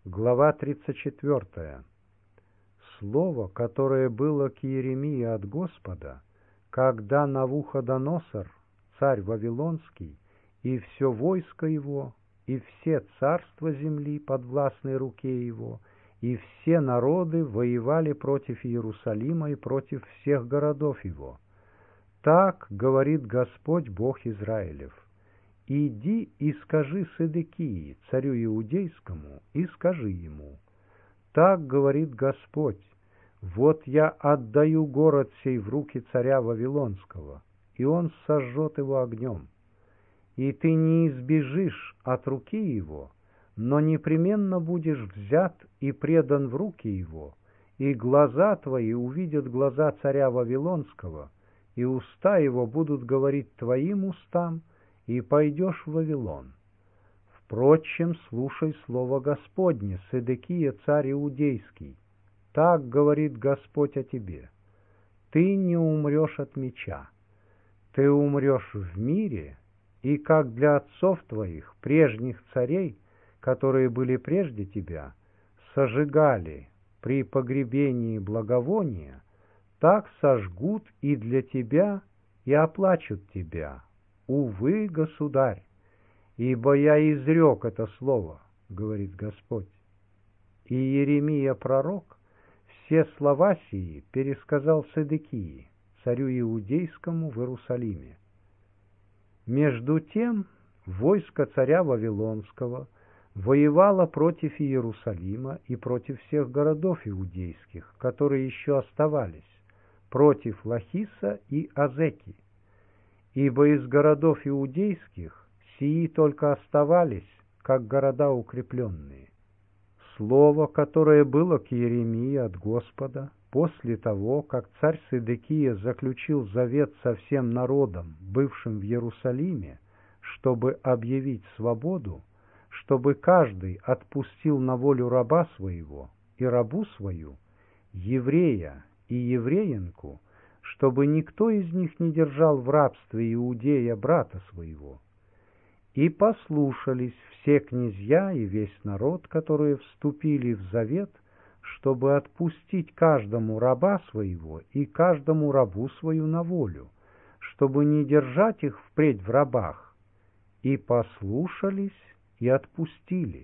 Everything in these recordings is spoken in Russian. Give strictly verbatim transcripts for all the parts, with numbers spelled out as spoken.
Глава тридцать четвёртая. Слово, которое было к Иеремии от Господа, когда Навуходоносор, царь Вавилонский, и все войско его, и все царства земли под властной руке его, и все народы воевали против Иерусалима и против всех городов его. Так говорит Господь Бог Израилев: «Иди и скажи Седекии, царю иудейскому, и скажи ему: так говорит Господь: вот я отдаю город сей в руки царя Вавилонского, и он сожжет его огнем. И ты не избежишь от руки его, но непременно будешь взят и предан в руки его, и глаза твои увидят глаза царя Вавилонского, и уста его будут говорить твоим устам, и пойдешь в Вавилон. Впрочем, слушай слово Господне, Седекия, царь иудейский. Так говорит Господь о тебе: ты не умрешь от меча, ты умрешь в мире, и как для отцов твоих, прежних царей, которые были прежде тебя, сожигали при погребении благовония, так сожгут и для тебя, и оплачут тебя. Увы, государь, ибо я изрек это слово, говорит Господь». И Иеремия пророк все слова сии пересказал Седекии, царю иудейскому в Иерусалиме. Между тем войско царя Вавилонского воевало против Иерусалима и против всех городов иудейских, которые еще оставались, против Лахиса и Азеки. Ибо из городов иудейских сии только оставались, как города укрепленные. Слово, которое было к Иеремии от Господа, после того, как царь Седекия заключил завет со всем народом, бывшим в Иерусалиме, чтобы объявить свободу, чтобы каждый отпустил на волю раба своего и рабу свою, еврея и евреинку, чтобы никто из них не держал в рабстве иудея брата своего. И послушались все князья и весь народ, которые вступили в завет, чтобы отпустить каждому раба своего и каждому рабу свою на волю, чтобы не держать их впредь в рабах. И послушались, и отпустили.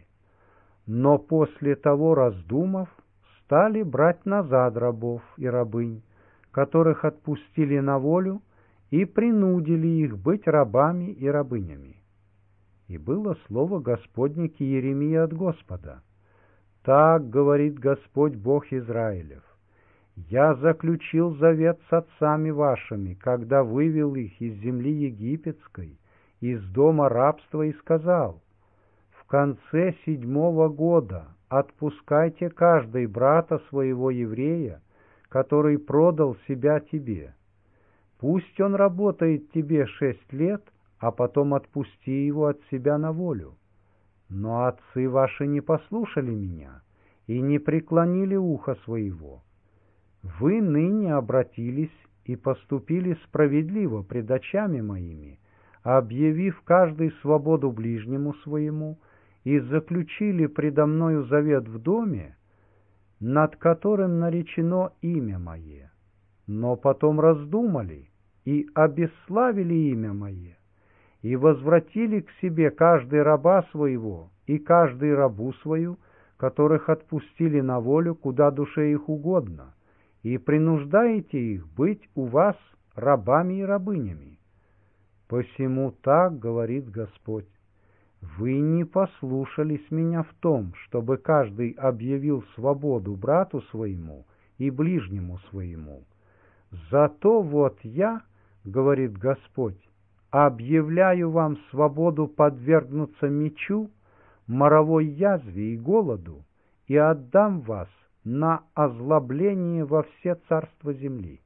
Но после того, раздумав, стали брать назад рабов и рабынь, которых отпустили на волю, и принудили их быть рабами и рабынями. И было слово Господне к Иеремии от Господа: так говорит Господь Бог Израилев: я заключил завет с отцами вашими, когда вывел их из земли египетской, из дома рабства, и сказал: в конце седьмого года отпускайте каждый брата своего еврея, который продал себя тебе. Пусть он работает тебе шесть лет, а потом отпусти его от себя на волю. Но отцы ваши не послушали меня и не преклонили ухо своего. Вы ныне обратились и поступили справедливо пред очами моими, объявив каждый свободу ближнему своему, и заключили предо мною завет в доме, над которым наречено имя мое. Но потом раздумали и обесславили имя мое, и возвратили к себе каждый раба своего и каждый рабу свою, которых отпустили на волю, куда душе их угодно, и принуждаете их быть у вас рабами и рабынями. Посему так говорит Господь: вы не послушались меня в том, чтобы каждый объявил свободу брату своему и ближнему своему. Зато вот я, говорит Господь, объявляю вам свободу подвергнуться мечу, моровой язве и голоду, и отдам вас на озлобление во все царства земли.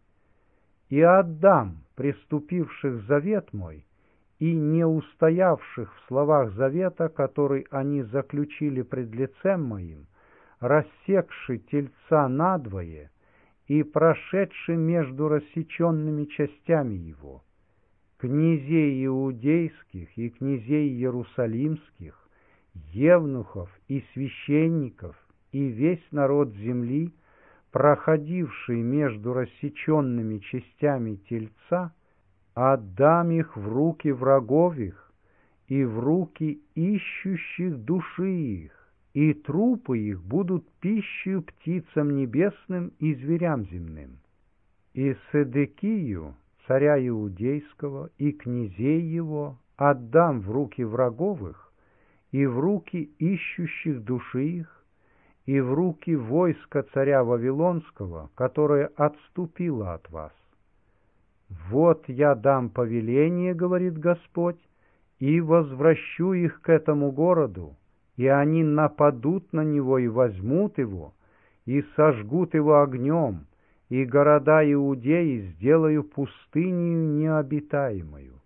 И отдам преступивших завет мой и не устоявших в словах завета, который они заключили пред лицем моим, рассекши тельца надвое и прошедши между рассеченными частями его, князей иудейских и князей иерусалимских, евнухов и священников, и весь народ земли, проходивший между рассеченными частями тельца, отдам их в руки врагов их и в руки ищущих души их, и трупы их будут пищей птицам небесным и зверям земным. И Седекию, царя Иудейского, и князей его отдам в руки врагов их, и в руки ищущих души их, и в руки войска царя Вавилонского, которое отступило от вас. Вот я дам повеление, говорит Господь, и возвращу их к этому городу, и они нападут на него и возьмут его, и сожгут его огнем, и города Иудеи сделаю пустынею необитаемою.